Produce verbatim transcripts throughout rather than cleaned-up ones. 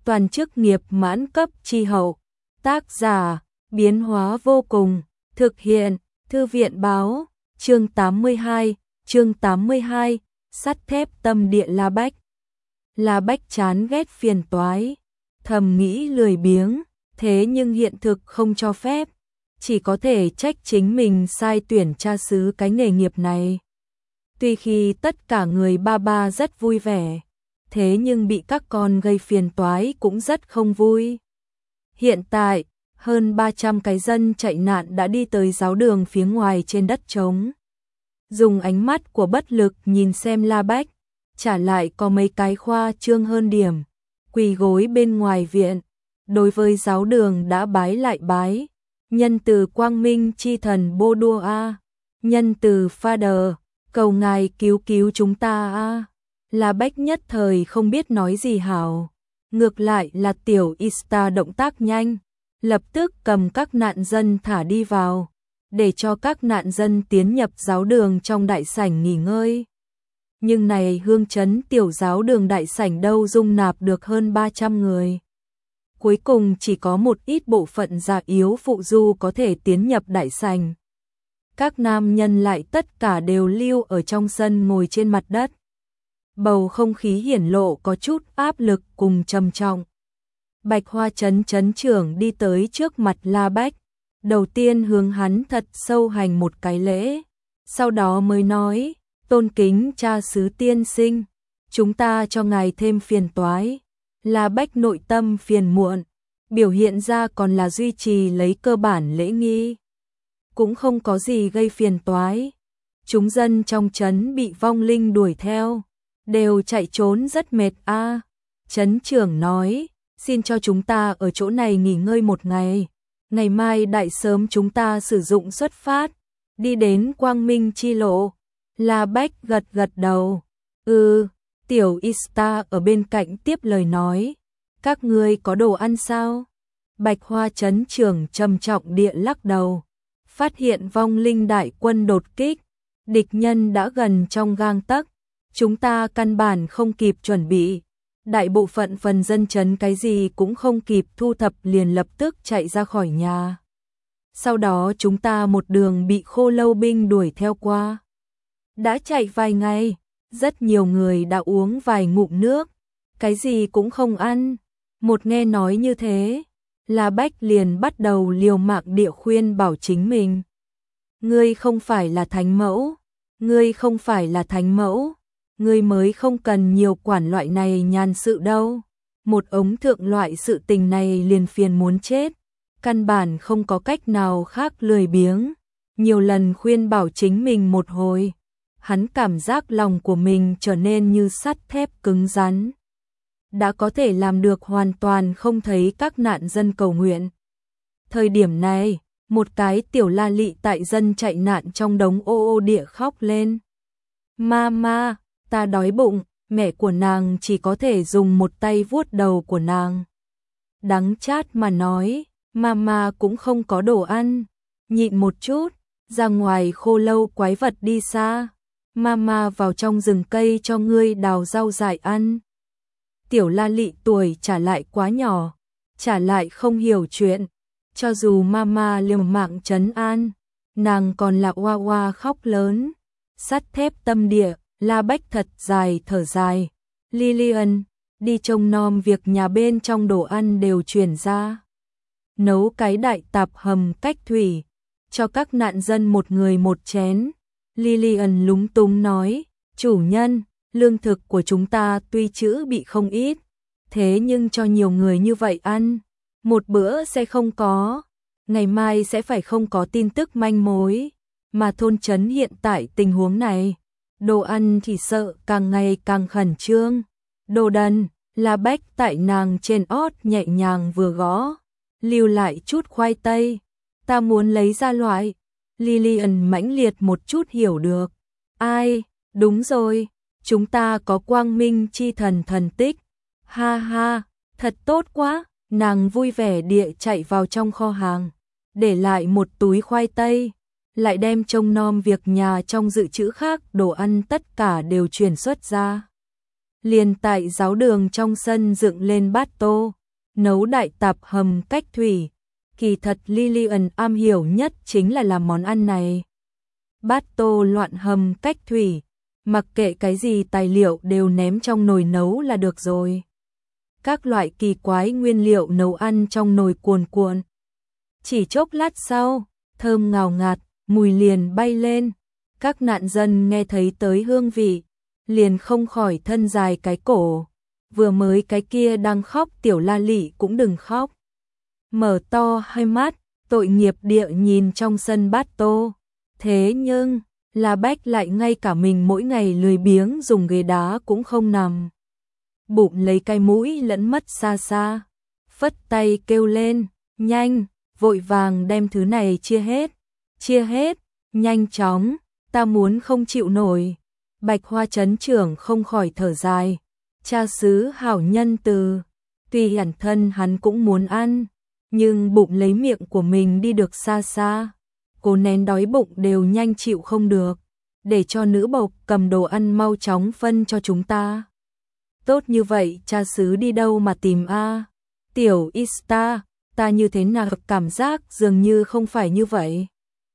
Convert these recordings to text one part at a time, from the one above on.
toàn chức nghiệp mãn cấp chi hậu. Tác giả, biến hóa vô cùng, thực hiện, Thư viện báo, chương tám mươi hai, chương tám mươi hai, sắt thép tâm địa La Bách. La Bách chán ghét phiền toái, thầm nghĩ lười biếng, thế nhưng hiện thực không cho phép, chỉ có thể trách chính mình sai tuyển tra xứ cái nghề nghiệp này. Tuy khi tất cả người ba ba rất vui vẻ, thế nhưng bị các con gây phiền toái cũng rất không vui. Hiện tại, hơn ba trăm cái dân chạy nạn đã đi tới giáo đường phía ngoài trên đất trống. Dùng ánh mắt của bất lực nhìn xem La Bách, trả lại có mấy cái khoa trương hơn điểm, quỳ gối bên ngoài viện, đối với giáo đường đã bái lại bái. Nhân từ quang minh chi thần Bô Đua A, nhân từ Father, cầu ngài cứu cứu chúng ta A. La Bách nhất thời không biết nói gì hảo, ngược lại là tiểu Ista động tác nhanh, lập tức cầm các nạn dân thả đi vào, để cho các nạn dân tiến nhập giáo đường trong đại sảnh nghỉ ngơi. Nhưng này hương trấn tiểu giáo đường đại sảnh đâu dung nạp được hơn ba trăm người. Cuối cùng chỉ có một ít bộ phận già yếu phụ du có thể tiến nhập đại sảnh. Các nam nhân lại tất cả đều lưu ở trong sân ngồi trên mặt đất. Bầu không khí hiển lộ có chút áp lực cùng trầm trọng. Bạch Hoa Trấn trấn trưởng đi tới trước mặt La Bách, đầu tiên hướng hắn thật sâu hành một cái lễ, sau đó mới nói, tôn kính cha xứ tiên sinh, chúng ta cho ngài thêm phiền toái. La Bách nội tâm phiền muộn, biểu hiện ra còn là duy trì lấy cơ bản lễ nghi. Cũng không có gì gây phiền toái. Chúng dân trong trấn bị vong linh đuổi theo, đều chạy trốn rất mệt a. À. Trấn trưởng nói, xin cho chúng ta ở chỗ này nghỉ ngơi một ngày. Ngày mai đại sớm chúng ta sử dụng xuất phát, đi đến Quang Minh chi lộ. La Bách gật gật đầu. Ừ, tiểu Ista ở bên cạnh tiếp lời nói, các ngươi có đồ ăn sao? Bạch Hoa trấn trưởng trầm trọng địa lắc đầu, phát hiện vong linh đại quân đột kích, địch nhân đã gần trong gang tấc, chúng ta căn bản không kịp chuẩn bị. Đại bộ phận phần dân trấn cái gì cũng không kịp thu thập liền lập tức chạy ra khỏi nhà. Sau đó chúng ta một đường bị Khô Lâu binh đuổi theo qua. Đã chạy vài ngày, rất nhiều người đã uống vài ngụm nước, cái gì cũng không ăn. Một nghe nói như thế, La Bách liền bắt đầu liều mạng địa khuyên bảo chính mình. Ngươi không phải là thánh mẫu, ngươi không phải là thánh mẫu, ngươi mới không cần nhiều quản loại này nhàn sự đâu. Một ống thượng loại sự tình này liền phiền muốn chết, căn bản không có cách nào khác lười biếng. Nhiều lần khuyên bảo chính mình một hồi, hắn cảm giác lòng của mình trở nên như sắt thép cứng rắn. Đã có thể làm được hoàn toàn không thấy các nạn dân cầu nguyện. Thời điểm này, một cái tiểu La Lị tại dân chạy nạn trong đống ô ô địa khóc lên. Mama, ta đói bụng, mẹ của nàng chỉ có thể dùng một tay vuốt đầu của nàng. Đắng chát mà nói, Mama cũng không có đồ ăn, nhịn một chút, ra ngoài Khô Lâu quái vật đi xa. Mama vào trong rừng cây cho ngươi đào rau dại ăn. Tiểu La Lị tuổi trả lại quá nhỏ, trả lại không hiểu chuyện, cho dù Mama liều mạng trấn an, nàng còn là oa oa khóc lớn. Sắt thép tâm địa, La Bách thật dài thở dài. Lillian, đi trông nom việc nhà bên trong đồ ăn đều chuyển ra. Nấu cái đại tạp hầm cách thủy, cho các nạn dân một người một chén. Lillian lúng túng nói, chủ nhân, lương thực của chúng ta tuy trữ bị không ít, thế nhưng cho nhiều người như vậy ăn, một bữa sẽ không có, ngày mai sẽ phải không có tin tức manh mối, mà thôn trấn hiện tại tình huống này, đồ ăn thì sợ càng ngày càng khẩn trương. Đồ đần, La Bách tại nàng trên ót nhẹ nhàng vừa gõ, lưu lại chút khoai tây, ta muốn lấy ra loại. Lillian mãnh liệt một chút hiểu được. Ai, đúng rồi, chúng ta có quang minh chi thần thần tích. Ha ha, thật tốt quá. Nàng vui vẻ địa chạy vào trong kho hàng, để lại một túi khoai tây, lại đem trông nom việc nhà trong dự trữ khác đồ ăn tất cả đều chuyển xuất ra. liền tại giáo đường trong sân dựng lên bát tô, nấu đại tạp hầm cách thủy. Kỳ thật Lillian am hiểu nhất chính là làm món ăn này. Bát tô loạn hầm cách thủy, mặc kệ cái gì tài liệu đều ném trong nồi nấu là được rồi. Các loại kỳ quái nguyên liệu nấu ăn trong nồi cuồn cuộn. Chỉ chốc lát sau, thơm ngào ngạt, mùi liền bay lên. Các nạn dân nghe thấy tới hương vị, liền không khỏi thân dài cái cổ. Vừa mới cái kia đang khóc tiểu La Lị cũng đừng khóc. Mở to hai mắt, tội nghiệp địa nhìn trong sân bát tô. Thế nhưng, La Bách lại ngay cả mình mỗi ngày lười biếng dùng ghế đá cũng không nằm. Bụng lấy cái mũi lẫn mất xa xa. Phất tay kêu lên, nhanh, vội vàng đem thứ này chia hết. Chia hết, nhanh chóng, ta muốn không chịu nổi. Bạch Hoa trấn trưởng không khỏi thở dài. Cha xứ hảo nhân từ, tuy bản thân hắn cũng muốn ăn, nhưng bụng lấy miệng của mình đi được xa xa. Cố nén đói bụng đều nhanh chịu không được, để cho nữ bộc cầm đồ ăn mau chóng phân cho chúng ta. Tốt như vậy cha xứ đi đâu mà tìm a? Tiểu Ista, ta như thế nào cảm giác dường như không phải như vậy.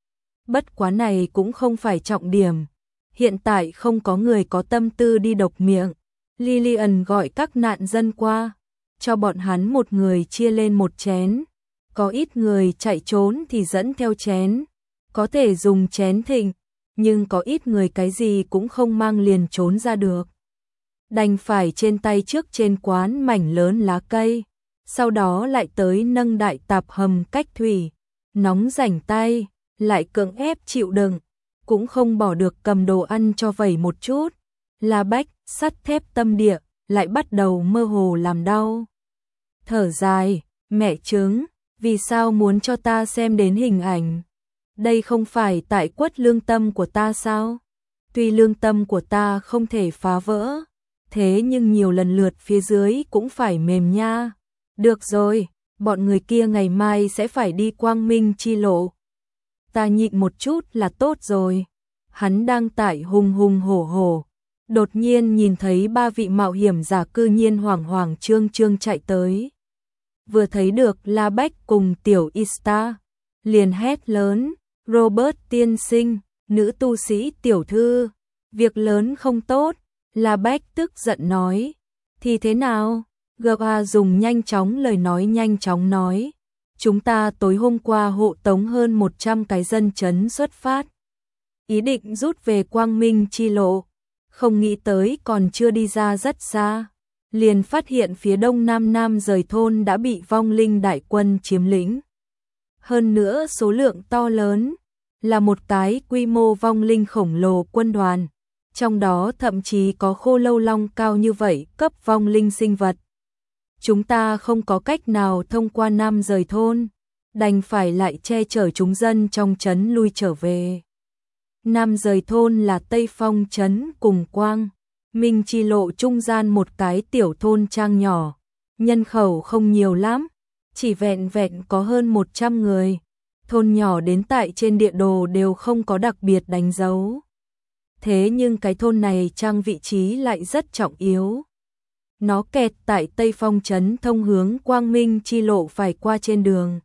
Bất quá này cũng không phải trọng điểm. Hiện tại không có người có tâm tư đi độc miệng. Lillian gọi các nạn dân qua, cho bọn hắn một người chia lên một chén. Có ít người chạy trốn thì dẫn theo chén, có thể dùng chén thịnh, nhưng có ít người cái gì cũng không mang liền trốn ra được. Đành phải trên tay trước trên quán mảnh lớn lá cây, sau đó lại tới nâng đại tạp hầm cách thủy, nóng rảnh tay, lại cưỡng ép chịu đựng, cũng không bỏ được cầm đồ ăn cho vẩy một chút. La Bách, sắt thép tâm địa, lại bắt đầu mơ hồ làm đau. Thở dài, mẹ trứng, vì sao muốn cho ta xem đến hình ảnh? Đây không phải tại quất lương tâm của ta sao? Tuy lương tâm của ta không thể phá vỡ, thế nhưng nhiều lần lượt phía dưới cũng phải mềm nha. Được rồi, bọn người kia ngày mai sẽ phải đi quang minh chi lộ. Ta nhịn một chút là tốt rồi. Hắn đang tại hùng hùng hổ hổ. Đột nhiên nhìn thấy ba vị mạo hiểm giả cư nhiên hoảng hoảng trương trương chạy tới. Vừa thấy được La Bách cùng tiểu Ista, liền hét lớn, Robert tiên sinh, nữ tu sĩ tiểu thư, việc lớn không tốt. La Bách tức giận nói, thì thế nào? Gà dùng nhanh chóng lời nói nhanh chóng nói, chúng ta tối hôm qua hộ tống hơn một trăm cái dân chấn xuất phát. Ý định rút về quang minh chi lộ, không nghĩ tới còn chưa đi ra rất xa. Liền phát hiện phía đông nam nam rời thôn đã bị vong linh đại quân chiếm lĩnh. Hơn nữa số lượng to lớn, là một cái quy mô vong linh khổng lồ quân đoàn. Trong đó thậm chí có khô lâu long cao như vậy cấp vong linh sinh vật. Chúng ta không có cách nào thông qua nam rời thôn, đành phải lại che chở chúng dân trong trấn lui trở về. Nam rời thôn là Tây Phong trấn cùng Quang Minh chi lộ trung gian một cái tiểu thôn trang nhỏ, nhân khẩu không nhiều lắm, chỉ vẹn vẹn có hơn một trăm người. Thôn nhỏ đến tại trên địa đồ đều không có đặc biệt đánh dấu. Thế nhưng cái thôn này trang vị trí lại rất trọng yếu. Nó kẹt tại Tây Phong trấn thông hướng Quang Minh chi lộ phải qua trên đường.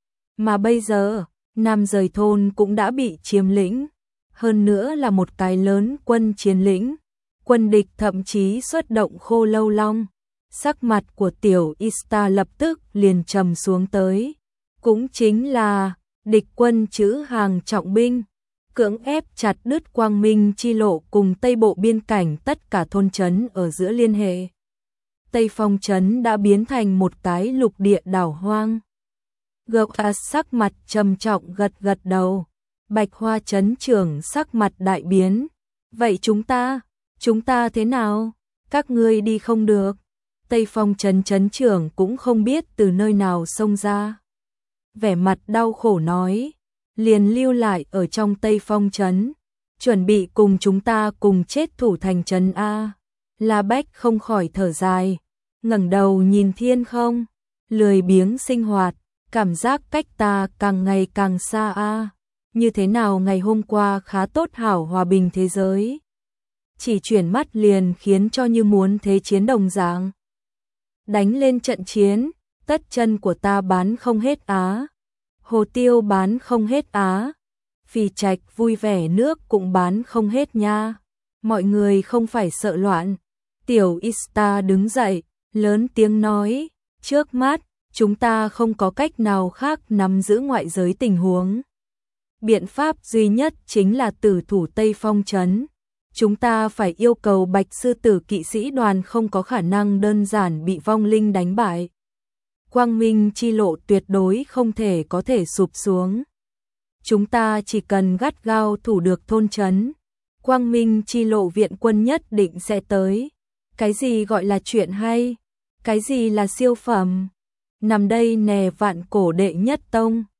Mà bây giờ, Nam rời thôn cũng đã bị chiếm lĩnh. Hơn nữa là một cái lớn quân chiến lĩnh. Quân địch thậm chí xuất động khô lâu long. Sắc mặt của tiểu Ista lập tức liền trầm xuống tới. Cũng chính là địch quân chữ hàng trọng binh, cưỡng ép chặt đứt Quang Minh chi lộ cùng Tây Bộ biên cảnh tất cả thôn trấn ở giữa liên hệ. Tây Phong trấn đã biến thành một cái lục địa đảo hoang. Gợt sắc mặt trầm trọng gật gật đầu. Bạch Hoa trấn trưởng sắc mặt đại biến. Vậy chúng ta, chúng ta thế nào? Các ngươi đi không được. Tây Phong trấn trấn trưởng cũng không biết từ nơi nào xông ra. Vẻ mặt đau khổ nói, liền lưu lại ở trong Tây Phong trấn, chuẩn bị cùng chúng ta cùng chết thủ thành trấn A. La Bách không khỏi thở dài, ngẩng đầu nhìn thiên không, lười biếng sinh hoạt, cảm giác cách ta càng ngày càng xa A. Như thế nào ngày hôm qua khá tốt hảo hòa bình thế giới. chỉ chuyển mắt liền khiến cho như muốn thế chiến đồng dạng. Đánh lên trận chiến, tất chân của ta bán không hết á. Hồ tiêu bán không hết á. Phì trạch vui vẻ nước cũng bán không hết nha. Mọi người không phải sợ loạn. Tiểu Ista đứng dậy, lớn tiếng nói, trước mắt, chúng ta không có cách nào khác nắm giữ ngoại giới tình huống. Biện pháp duy nhất chính là tử thủ Tây Phong trấn. Chúng ta phải yêu cầu Bạch Sư Tử kỵ sĩ đoàn không có khả năng đơn giản bị vong linh đánh bại. Quang Minh chi lộ tuyệt đối không thể có thể sụp xuống. Chúng ta chỉ cần gắt gao thủ được thôn trấn. Quang Minh chi lộ viện quân nhất định sẽ tới. Cái gì gọi là chuyện hay? Cái gì là siêu phẩm? Nằm đây nè vạn cổ đệ nhất tông.